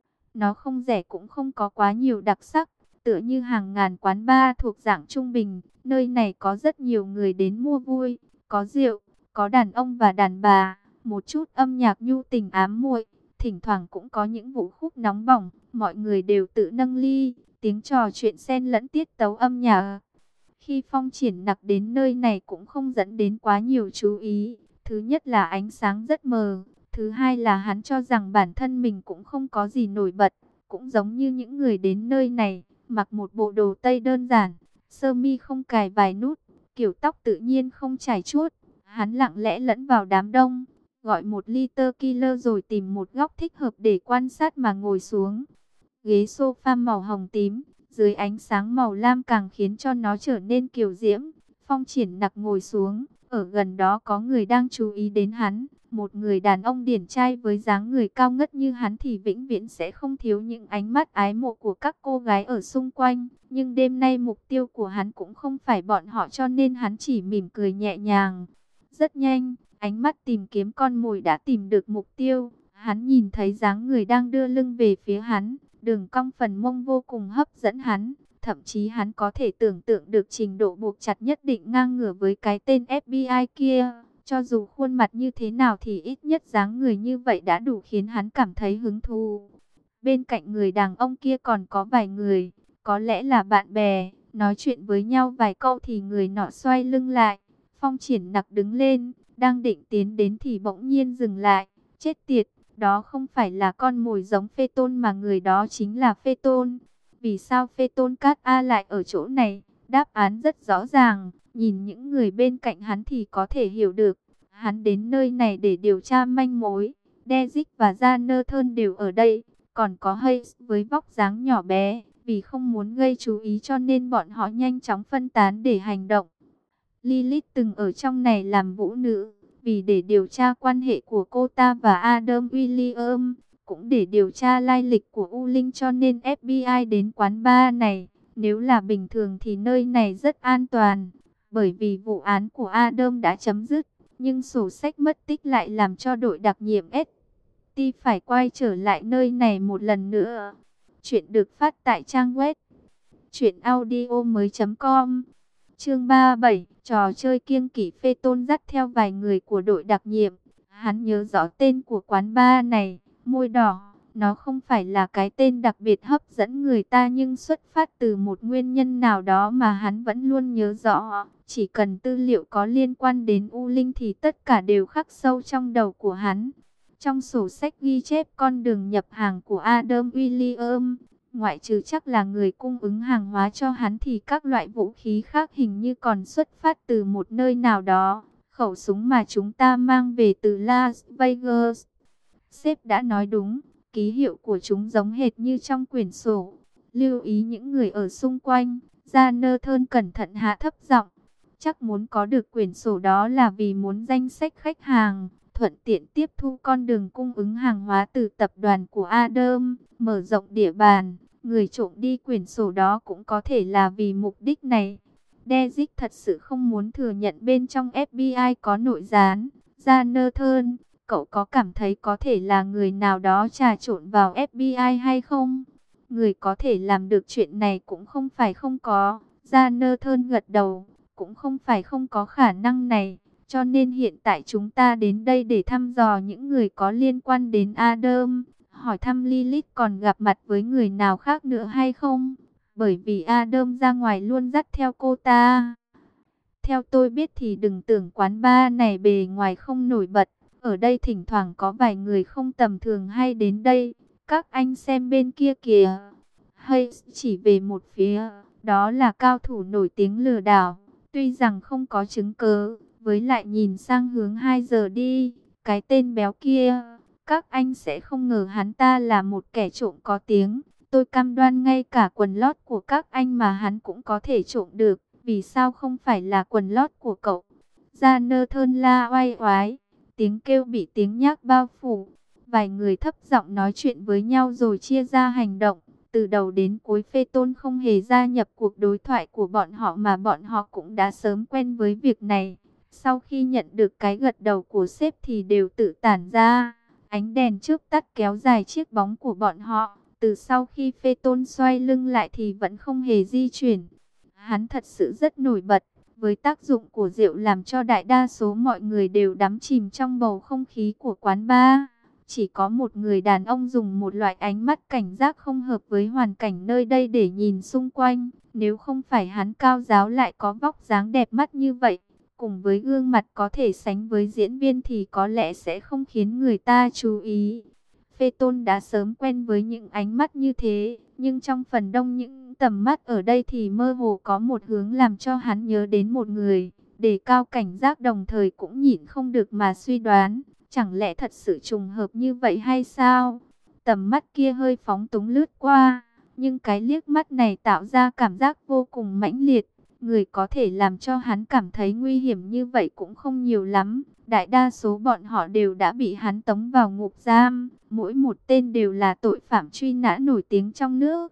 Nó không rẻ cũng không có quá nhiều đặc sắc. Tựa như hàng ngàn quán bar thuộc dạng trung bình. Nơi này có rất nhiều người đến mua vui. Có rượu, có đàn ông và đàn bà. Một chút âm nhạc nhu tình ám muội. Thỉnh thoảng cũng có những vũ khúc nóng bỏng. Mọi người đều tự nâng ly. Tiếng trò chuyện xen lẫn tiết tấu âm nhạc. Khi Phong Triển Nặc đến nơi này cũng không dẫn đến quá nhiều chú ý. Thứ nhất là ánh sáng rất mờ. Thứ hai là hắn cho rằng bản thân mình cũng không có gì nổi bật. Cũng giống như những người đến nơi này, mặc một bộ đồ tây đơn giản, sơ mi không cài vài nút, kiểu tóc tự nhiên không chải chuốt. Hắn lặng lẽ lẫn vào đám đông, gọi một ly tequila rồi tìm một góc thích hợp để quan sát mà ngồi xuống. Ghế sofa màu hồng tím, dưới ánh sáng màu lam càng khiến cho nó trở nên kiều diễm. Phong Triển Nặc ngồi xuống, ở gần đó có người đang chú ý đến hắn. Một người đàn ông điển trai với dáng người cao ngất như hắn thì vĩnh viễn sẽ không thiếu những ánh mắt ái mộ của các cô gái ở xung quanh. Nhưng đêm nay mục tiêu của hắn cũng không phải bọn họ, cho nên hắn chỉ mỉm cười nhẹ nhàng. Rất nhanh, ánh mắt tìm kiếm con mồi đã tìm được mục tiêu. Hắn nhìn thấy dáng người đang đưa lưng về phía hắn. Đường cong phần mông vô cùng hấp dẫn hắn. Thậm chí hắn có thể tưởng tượng được trình độ buộc chặt nhất định ngang ngửa với cái tên FBI kia. Cho dù khuôn mặt như thế nào thì ít nhất dáng người như vậy đã đủ khiến hắn cảm thấy hứng thú. Bên cạnh người đàn ông kia còn có vài người, có lẽ là bạn bè. Nói chuyện với nhau vài câu thì người nọ xoay lưng lại. Phong Triển Nặc đứng lên, đang định tiến đến thì bỗng nhiên dừng lại. Chết tiệt! Đó không phải là con mồi giống Phê Tôn mà người đó chính là Phê Tôn. Vì sao Phê Tôn Cát A lại ở chỗ này? Đáp án rất rõ ràng. Nhìn những người bên cạnh hắn thì có thể hiểu được. Hắn đến nơi này để điều tra manh mối. Dezic và Jonathan đều ở đây. Còn có Hayes với vóc dáng nhỏ bé. Vì không muốn gây chú ý cho nên bọn họ nhanh chóng phân tán để hành động. Lilith từng ở trong này làm vũ nữ. Vì để điều tra quan hệ của cô ta và Adam William, cũng để điều tra lai lịch của U Linh cho nên FBI đến quán bar này. Nếu là bình thường thì nơi này rất an toàn, bởi vì vụ án của Adam đã chấm dứt. Nhưng sổ sách mất tích lại làm cho đội đặc nhiệm ST phải quay trở lại nơi này một lần nữa. Chuyện được phát tại trang web truyệnaudiomoi.com. Chương 37, trò chơi kiêng kỵ. Phê Tôn dắt theo vài người của đội đặc nhiệm. Hắn nhớ rõ tên của quán bar này, Môi Đỏ. Nó không phải là cái tên đặc biệt hấp dẫn người ta, nhưng xuất phát từ một nguyên nhân nào đó mà hắn vẫn luôn nhớ rõ. Chỉ cần tư liệu có liên quan đến U Linh thì tất cả đều khắc sâu trong đầu của hắn. Trong sổ sách ghi chép con đường nhập hàng của Adam William, Ngoại trừ chắc là người cung ứng hàng hóa cho hắn thì các loại vũ khí khác hình như còn xuất phát từ một nơi nào đó. Khẩu súng mà chúng ta mang về từ Las Vegas. Sếp đã nói đúng, ký hiệu của chúng giống hệt như trong quyển sổ. Lưu ý những người ở xung quanh. Jonathan cẩn thận hạ thấp giọng. Chắc muốn có được quyển sổ đó là vì muốn danh sách khách hàng, thuận tiện tiếp thu con đường cung ứng hàng hóa từ tập đoàn của Adam, mở rộng địa bàn. Người trộm đi quyển sổ đó cũng có thể là vì mục đích này. Dezic thật sự không muốn thừa nhận bên trong FBI có nội gián. Jonathan, cậu có cảm thấy có thể là người nào đó trà trộn vào FBI hay không? Người có thể làm được chuyện này cũng không phải không có. Jonathan gật đầu, cũng không phải không có khả năng này. Cho nên hiện tại chúng ta đến đây để thăm dò những người có liên quan đến Adam. Hỏi thăm Lilith còn gặp mặt với người nào khác nữa hay không? Bởi vì Adam ra ngoài luôn dắt theo cô ta. Theo tôi biết thì đừng tưởng quán bar này bề ngoài không nổi bật. Ở đây thỉnh thoảng có vài người không tầm thường hay đến đây. Các anh xem bên kia kìa. Hay chỉ về một phía. Đó là cao thủ nổi tiếng lừa đảo. Tuy rằng không có chứng cứ. Với lại nhìn sang hướng 2 giờ đi. Cái tên béo kia. Các anh sẽ không ngờ hắn ta là một kẻ trộm có tiếng. Tôi cam đoan ngay cả quần lót của các anh mà hắn cũng có thể trộm được. Vì sao không phải là quần lót của cậu? Jonathan la oai oái. Tiếng kêu bị tiếng nhác bao phủ. Vài người thấp giọng nói chuyện với nhau rồi chia ra hành động. Từ đầu đến cuối Phê Tôn không hề gia nhập cuộc đối thoại của bọn họ mà bọn họ cũng đã sớm quen với việc này. Sau khi nhận được cái gật đầu của sếp thì đều tự tản ra. Ánh đèn trước tắt kéo dài chiếc bóng của bọn họ. Từ sau khi Phê Tôn xoay lưng lại thì vẫn không hề di chuyển. Hắn thật sự rất nổi bật. Với tác dụng của rượu làm cho đại đa số mọi người đều đắm chìm trong bầu không khí của quán bar. Chỉ có một người đàn ông dùng một loại ánh mắt cảnh giác không hợp với hoàn cảnh nơi đây để nhìn xung quanh. Nếu không phải hắn cao giáo lại có vóc dáng đẹp mắt như vậy, cùng với gương mặt có thể sánh với diễn viên thì có lẽ sẽ không khiến người ta chú ý. Phê Tôn đã sớm quen với những ánh mắt như thế, nhưng trong phần đông những tầm mắt ở đây thì mơ hồ có một hướng làm cho hắn nhớ đến một người. Đề cao cảnh giác đồng thời cũng nhịn không được mà suy đoán, chẳng lẽ thật sự trùng hợp như vậy hay sao? Tầm mắt kia hơi phóng túng lướt qua, nhưng cái liếc mắt này tạo ra cảm giác vô cùng mãnh liệt. Người có thể làm cho hắn cảm thấy nguy hiểm như vậy cũng không nhiều lắm. Đại đa số bọn họ đều đã bị hắn tống vào ngục giam. Mỗi một tên đều là tội phạm truy nã nổi tiếng trong nước.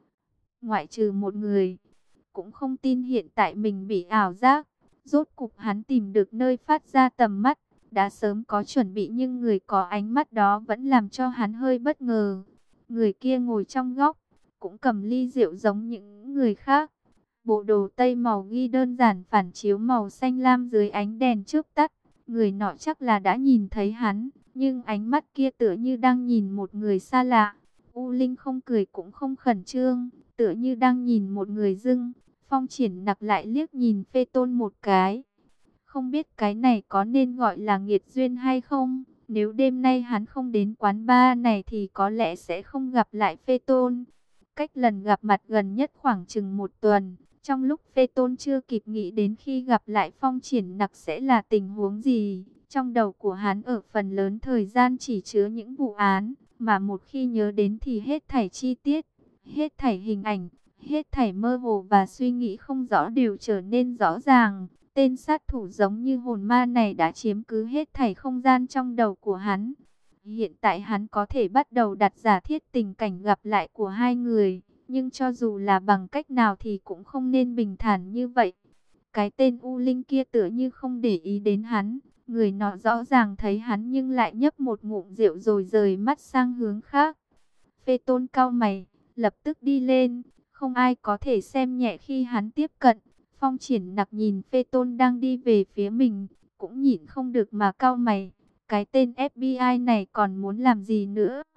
Ngoại trừ một người, cũng không tin hiện tại mình bị ảo giác. Rốt cục hắn tìm được nơi phát ra tầm mắt. Đã sớm có chuẩn bị nhưng người có ánh mắt đó vẫn làm cho hắn hơi bất ngờ. Người kia ngồi trong góc, cũng cầm ly rượu giống những người khác. Bộ đồ tây màu ghi đơn giản phản chiếu màu xanh lam dưới ánh đèn trước tắt. Người nọ chắc là đã nhìn thấy hắn, nhưng ánh mắt kia tựa như đang nhìn một người xa lạ. U Linh không cười cũng không khẩn trương, tựa như đang nhìn một người dưng. Phong Triển Nặc lại liếc nhìn Phê Tôn một cái. Không biết cái này có nên gọi là nghiệt duyên hay không? Nếu đêm nay hắn không đến quán bar này thì có lẽ sẽ không gặp lại Phê Tôn. Cách lần gặp mặt gần nhất khoảng chừng 1 tuần. Trong lúc Phê Tôn chưa kịp nghĩ đến khi gặp lại Phong Triển Nặc sẽ là tình huống gì, trong đầu của hắn ở phần lớn thời gian chỉ chứa những vụ án, mà một khi nhớ đến thì hết thảy chi tiết, hết thảy hình ảnh, hết thảy mơ hồ và suy nghĩ không rõ đều trở nên rõ ràng. Tên sát thủ giống như hồn ma này đã chiếm cứ hết thảy không gian trong đầu của hắn. Hiện tại hắn có thể bắt đầu đặt giả thiết tình cảnh gặp lại của hai người. Nhưng cho dù là bằng cách nào thì cũng không nên bình thản như vậy. Cái tên U Linh kia tựa như không để ý đến hắn. Người nọ rõ ràng thấy hắn nhưng lại nhấp một ngụm rượu rồi rời mắt sang hướng khác. Phê Tôn cau mày, lập tức đi lên. Không ai có thể xem nhẹ khi hắn tiếp cận. Phong Triển Nặc nhìn Phê Tôn đang đi về phía mình, cũng nhịn không được mà cau mày. Cái tên FBI này còn muốn làm gì nữa?